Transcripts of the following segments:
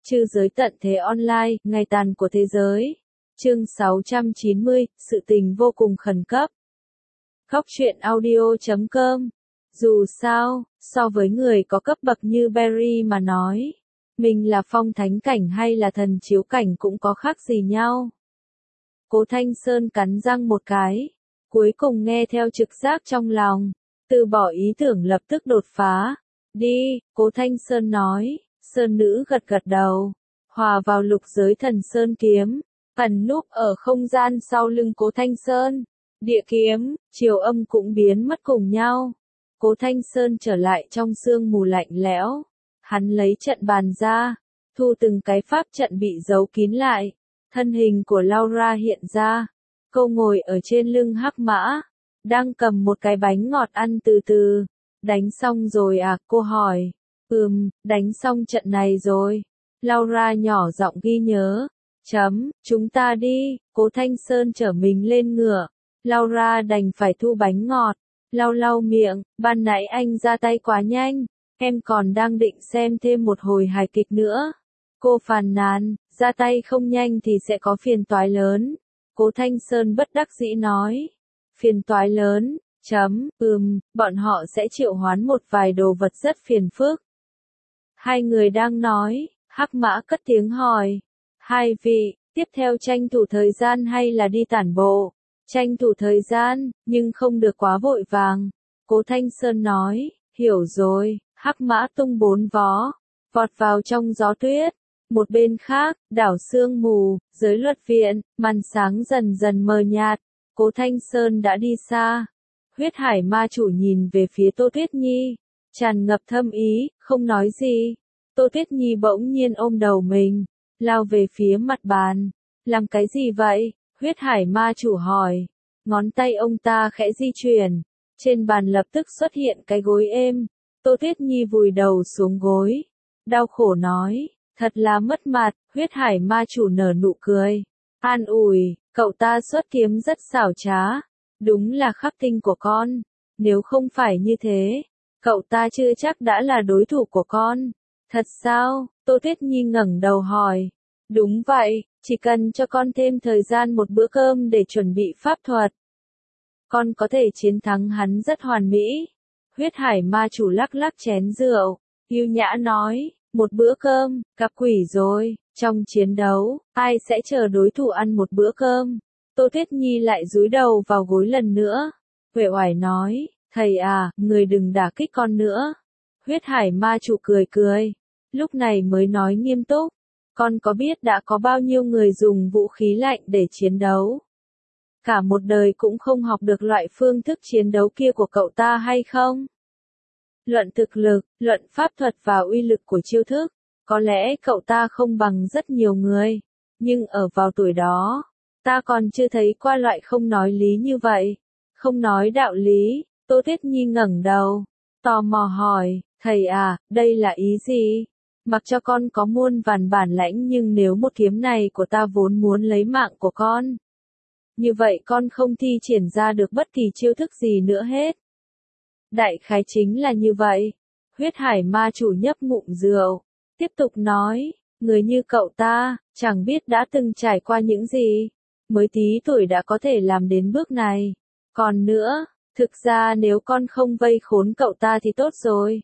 Trư giới tận thế online, ngày tàn của thế giới. Chương 690, sự tình vô cùng khẩn cấp. Góc truyện audio.com. Dù sao, so với người có cấp bậc như Barry mà nói, mình là phong thánh cảnh hay là thần chiếu cảnh cũng có khác gì nhau. Cố Thanh Sơn cắn răng một cái, cuối cùng nghe theo trực giác trong lòng, từ bỏ ý tưởng lập tức đột phá. Đi, Cố Thanh Sơn nói. Sơn nữ gật gật đầu, hòa vào lục giới thần sơn kiếm, ẩn núp ở không gian sau lưng Cố Thanh Sơn. Địa kiếm, chiều âm cũng biến mất cùng nhau. Cố Thanh Sơn trở lại trong sương mù lạnh lẽo. Hắn lấy trận bàn ra, thu từng cái pháp trận bị giấu kín lại. Thân hình của Laura hiện ra. Cô ngồi ở trên lưng hắc mã, đang cầm một cái bánh ngọt ăn từ từ. Đánh xong rồi à, cô hỏi. Đánh xong trận này rồi. Laura nhỏ giọng ghi nhớ. Chúng ta đi. Cố Thanh Sơn chở mình lên ngựa. Laura đành phải thu bánh ngọt. Lau lau miệng, ban nãy anh ra tay quá nhanh. Em còn đang định xem thêm một hồi hài kịch nữa. Cô phàn nàn, ra tay không nhanh thì sẽ có phiền toái lớn. Cố Thanh Sơn bất đắc dĩ nói. Phiền toái lớn. Bọn họ sẽ triệu hoán một vài đồ vật rất phiền phức. Hai người đang nói, hắc mã cất tiếng hỏi. Hai vị, tiếp theo tranh thủ thời gian hay là đi tản bộ? Tranh thủ thời gian, nhưng không được quá vội vàng. Cố Thanh Sơn nói, hiểu rồi, hắc mã tung bốn vó, vọt vào trong gió tuyết. Một bên khác, đảo sương mù, giới luật viện, màn sáng dần dần mờ nhạt. Cố Thanh Sơn đã đi xa. Huyết hải ma chủ nhìn về phía Tô Tuyết Nhi, tràn ngập thâm ý, không nói gì. Tô Tuyết Nhi bỗng nhiên ôm đầu mình, lao về phía mặt bàn. Làm cái gì vậy? Huyết hải ma chủ hỏi. Ngón tay ông ta khẽ di chuyển. Trên bàn lập tức xuất hiện cái gối êm. Tô Tuyết Nhi vùi đầu xuống gối. Đau khổ nói. Thật là mất mặt. Huyết hải ma chủ nở nụ cười. An ủi, cậu ta xuất kiếm rất xảo trá. Đúng là khắc tinh của con. Nếu không phải như thế, cậu ta chưa chắc đã là đối thủ của con. Thật sao? Tô Tuyết Nhi ngẩng đầu hỏi. Đúng vậy, chỉ cần cho con thêm thời gian một bữa cơm để chuẩn bị pháp thuật. Con có thể chiến thắng hắn rất hoàn mỹ. Huyết hải ma chủ lắc lắc chén rượu, yêu nhã nói, một bữa cơm, gặp quỷ rồi. Trong chiến đấu, ai sẽ chờ đối thủ ăn một bữa cơm? Tô Tuyết Nhi lại dúi đầu vào gối lần nữa. Uể oải nói, thầy à, người đừng đả kích con nữa. Huyết hải ma chủ cười cười, lúc này mới nói nghiêm túc. Con có biết đã có bao nhiêu người dùng vũ khí lạnh để chiến đấu? Cả một đời cũng không học được loại phương thức chiến đấu kia của cậu ta hay không? Luận thực lực, luận pháp thuật và uy lực của chiêu thức, có lẽ cậu ta không bằng rất nhiều người. Nhưng ở vào tuổi đó, ta còn chưa thấy qua loại không nói lý như vậy. Không nói đạo lý. Tô Tuyết Nhi ngẩng đầu, tò mò hỏi, thầy à, đây là ý gì? Mặc cho con có muôn vàn bản lãnh nhưng nếu một kiếm này của ta vốn muốn lấy mạng của con, như vậy con không thi triển ra được bất kỳ chiêu thức gì nữa hết. Đại khái chính là như vậy. Huyết hải ma chủ nhấp ngụm rượu, tiếp tục nói, người như cậu ta, chẳng biết đã từng trải qua những gì, mới tí tuổi đã có thể làm đến bước này. Còn nữa, thực ra nếu con không vây khốn cậu ta thì tốt rồi.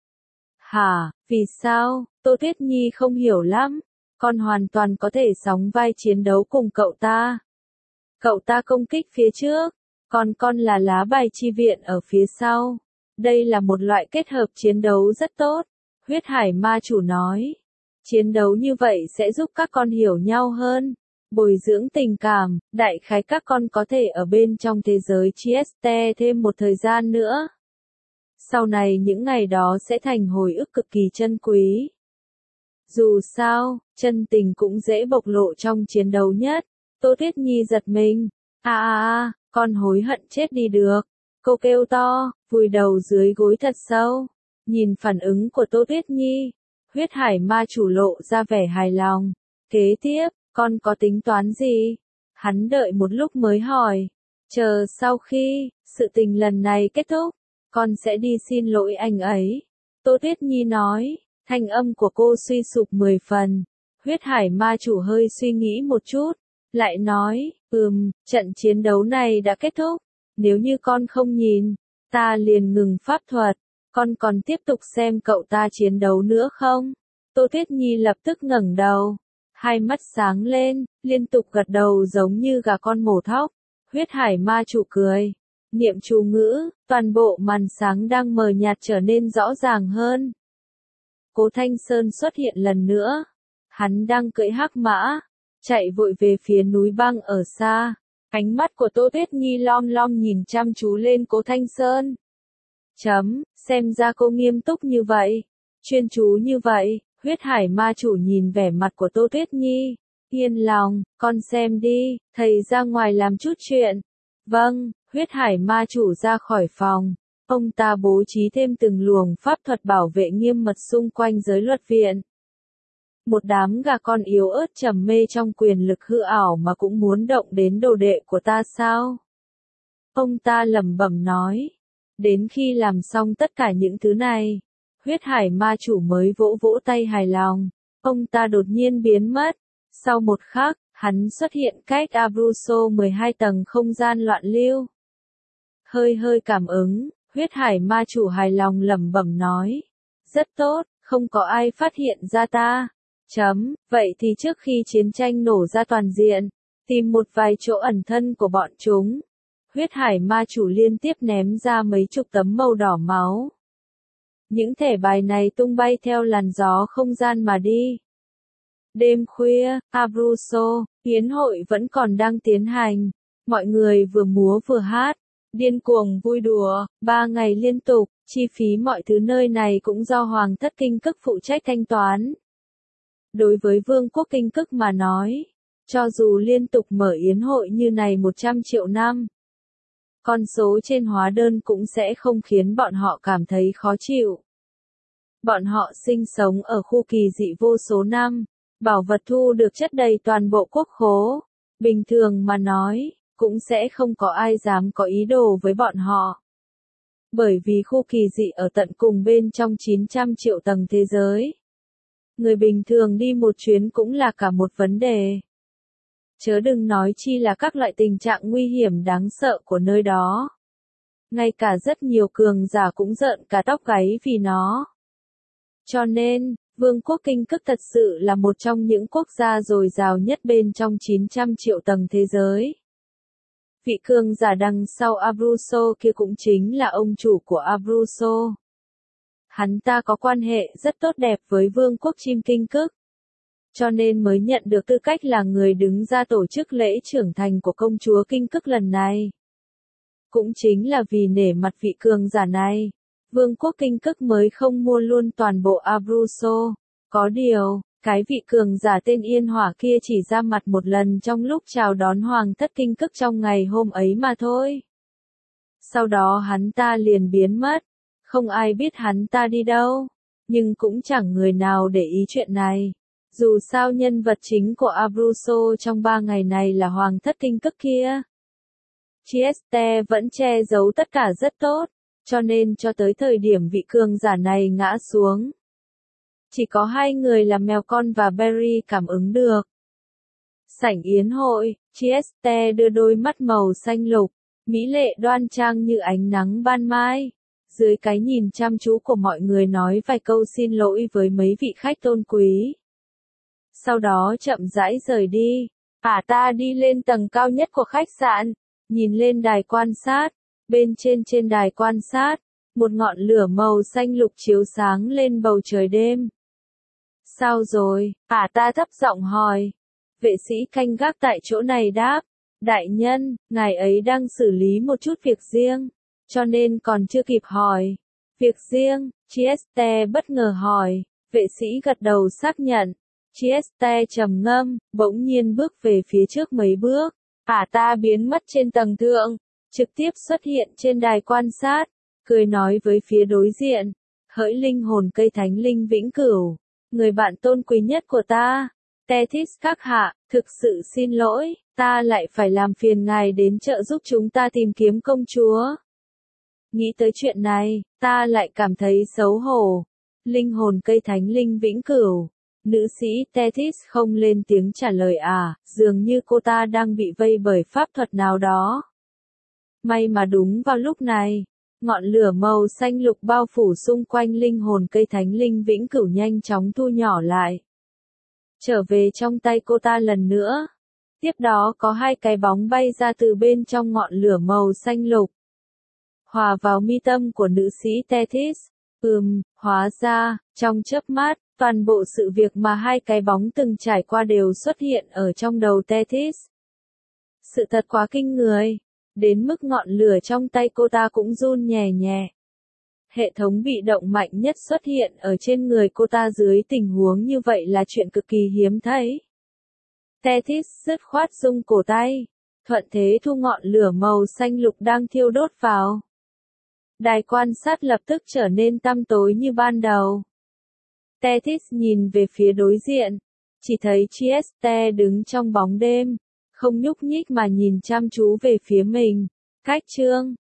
Hả, vì sao? Tô Tuyết Nhi không hiểu lắm. Con hoàn toàn có thể sóng vai chiến đấu cùng cậu ta. Cậu ta công kích phía trước, còn con là lá bài chi viện ở phía sau. Đây là một loại kết hợp chiến đấu rất tốt. Huyết hải ma chủ nói. Chiến đấu như vậy sẽ giúp các con hiểu nhau hơn, bồi dưỡng tình cảm. Đại khái các con có thể ở bên trong thế giới Chieste thêm một thời gian nữa. Sau này những ngày đó sẽ thành hồi ức cực kỳ chân quý. Dù sao, chân tình cũng dễ bộc lộ trong chiến đấu nhất. Tô Tuyết Nhi giật mình. Con hối hận chết đi được. Cô kêu to, vùi đầu dưới gối thật sâu. Nhìn phản ứng của Tô Tuyết Nhi, huyết hải ma chủ lộ ra vẻ hài lòng. Kế tiếp, con có tính toán gì? Hắn đợi một lúc mới hỏi. Chờ sau khi sự tình lần này kết thúc, con sẽ đi xin lỗi anh ấy. Tô Tuyết Nhi nói, thanh âm của cô suy sụp 10 phần. Huyết hải ma chủ hơi suy nghĩ một chút, lại nói, trận chiến đấu này đã kết thúc, nếu như con không nhìn, ta liền ngừng pháp thuật, con còn tiếp tục xem cậu ta chiến đấu nữa không? Tô Tuyết Nhi lập tức ngẩng đầu, hai mắt sáng lên, liên tục gật đầu giống như gà con mổ thóc. Huyết hải ma chủ cười, niệm chú ngữ, toàn bộ màn sáng đang mờ nhạt trở nên rõ ràng hơn. Cố Thanh Sơn xuất hiện lần nữa, hắn đang cưỡi hắc mã, chạy vội về phía núi băng ở xa. Ánh mắt của Tô Tuyết Nhi lom lom nhìn chăm chú lên Cố Thanh Sơn. Xem ra cô nghiêm túc như vậy, chuyên chú như vậy. Huyết hải ma chủ nhìn vẻ mặt của Tô Tuyết Nhi, yên lòng, con xem đi, thầy ra ngoài làm chút chuyện. Vâng, huyết hải ma chủ ra khỏi phòng, ông ta bố trí thêm từng luồng pháp thuật bảo vệ nghiêm mật xung quanh giới luật viện. Một đám gà con yếu ớt trầm mê trong quyền lực hư ảo mà cũng muốn động đến đồ đệ của ta sao? Ông ta lẩm bẩm nói, đến khi làm xong tất cả những thứ này, huyết hải ma chủ mới vỗ vỗ tay hài lòng, ông ta đột nhiên biến mất. Sau một khắc, hắn xuất hiện cách Abruzzo 12 tầng không gian loạn lưu. Hơi cảm ứng, huyết hải ma chủ hài lòng lẩm bẩm nói, rất tốt, không có ai phát hiện ra ta. Vậy thì trước khi chiến tranh nổ ra toàn diện, tìm một vài chỗ ẩn thân của bọn chúng. Huyết hải ma chủ liên tiếp ném ra mấy chục tấm màu đỏ máu. Những thẻ bài này tung bay theo làn gió không gian mà đi. Đêm khuya, Abruzzo, yến hội vẫn còn đang tiến hành. Mọi người vừa múa vừa hát, điên cuồng vui đùa, 3 ngày liên tục, chi phí mọi thứ nơi này cũng do Hoàng thất Kinh Cức phụ trách thanh toán. Đối với Vương quốc Kinh Cức mà nói, cho dù liên tục mở yến hội như này 100 triệu năm, con số trên hóa đơn cũng sẽ không khiến bọn họ cảm thấy khó chịu. Bọn họ sinh sống ở khu kỳ dị vô số năm, bảo vật thu được chất đầy toàn bộ quốc khố. Bình thường mà nói, cũng sẽ không có ai dám có ý đồ với bọn họ. Bởi vì khu kỳ dị ở tận cùng bên trong 900 triệu tầng thế giới. Người bình thường đi một chuyến cũng là cả một vấn đề. Chớ đừng nói chi là các loại tình trạng nguy hiểm đáng sợ của nơi đó. Ngay cả rất nhiều cường giả cũng rợn cả tóc gáy vì nó. Cho nên, Vương quốc Kinh Cức thật sự là một trong những quốc gia dồi dào nhất bên trong 900 triệu tầng thế giới. Vị cường giả đằng sau Abruzzo kia cũng chính là ông chủ của Abruzzo. Hắn ta có quan hệ rất tốt đẹp với Vương quốc chim Kinh Cức, cho nên mới nhận được tư cách là người đứng ra tổ chức lễ trưởng thành của công chúa Kinh Cức lần này. Cũng chính là vì nể mặt vị cường giả này, Vương quốc Kinh Cức mới không mua luôn toàn bộ Abruzzo. Có điều, cái vị cường giả tên Yên Hỏa kia chỉ ra mặt một lần trong lúc chào đón Hoàng thất Kinh Cức trong ngày hôm ấy mà thôi. Sau đó hắn ta liền biến mất, không ai biết hắn ta đi đâu, nhưng cũng chẳng người nào để ý chuyện này. Dù sao nhân vật chính của Abruzzo trong 3 ngày này là Hoàng thất Kinh Cức kia. Trieste vẫn che giấu tất cả rất tốt, cho nên cho tới thời điểm vị cường giả này ngã xuống, chỉ có 2 người là mèo con và Barry cảm ứng được. Sảnh yến hội, Trieste đưa đôi mắt màu xanh lục, mỹ lệ đoan trang như ánh nắng ban mai. Dưới cái nhìn chăm chú của mọi người nói vài câu xin lỗi với mấy vị khách tôn quý. Sau đó chậm rãi rời đi. Ta đi lên tầng cao nhất của khách sạn, nhìn lên đài quan sát. Bên trên đài quan sát, một ngọn lửa màu xanh lục chiếu sáng lên bầu trời đêm. Sao rồi? Ta thấp giọng hỏi. Vệ sĩ canh gác tại chỗ này đáp. Đại nhân, ngài ấy đang xử lý một chút việc riêng, cho nên còn chưa kịp hỏi. Việc riêng, Trieste bất ngờ hỏi. Vệ sĩ gật đầu xác nhận. Trieste trầm ngâm, bỗng nhiên bước về phía trước mấy bước. Ta biến mất trên tầng thượng, trực tiếp xuất hiện trên đài quan sát, cười nói với phía đối diện. Hỡi linh hồn cây thánh linh vĩnh cửu, người bạn tôn quý nhất của ta, Tethys các hạ, thực sự xin lỗi, ta lại phải làm phiền ngài đến trợ giúp chúng ta tìm kiếm công chúa. Nghĩ tới chuyện này, ta lại cảm thấy xấu hổ. Linh hồn cây thánh linh vĩnh cửu, Nữ sĩ Tethys không lên tiếng trả lời dường như cô ta đang bị vây bởi pháp thuật nào đó. May mà đúng vào lúc này, ngọn lửa màu xanh lục bao phủ xung quanh linh hồn cây thánh linh vĩnh cửu nhanh chóng thu nhỏ lại. Trở về trong tay cô ta lần nữa. Tiếp đó có hai cái bóng bay ra từ bên trong ngọn lửa màu xanh lục. Hòa vào mi tâm của nữ sĩ Tethys. Hóa ra, trong chớp mắt, toàn bộ sự việc mà hai cái bóng từng trải qua đều xuất hiện ở trong đầu Tethys. Sự thật quá kinh người, đến mức ngọn lửa trong tay cô ta cũng run nhẹ nhẹ. Hệ thống bị động mạnh nhất xuất hiện ở trên người cô ta dưới tình huống như vậy là chuyện cực kỳ hiếm thấy. Tethys dứt khoát rung cổ tay, thuận thế thu ngọn lửa màu xanh lục đang thiêu đốt vào. Đài quan sát lập tức trở nên tăm tối như ban đầu. Tethys nhìn về phía đối diện, chỉ thấy Trieste đứng trong bóng đêm, không nhúc nhích mà nhìn chăm chú về phía mình. Cách chương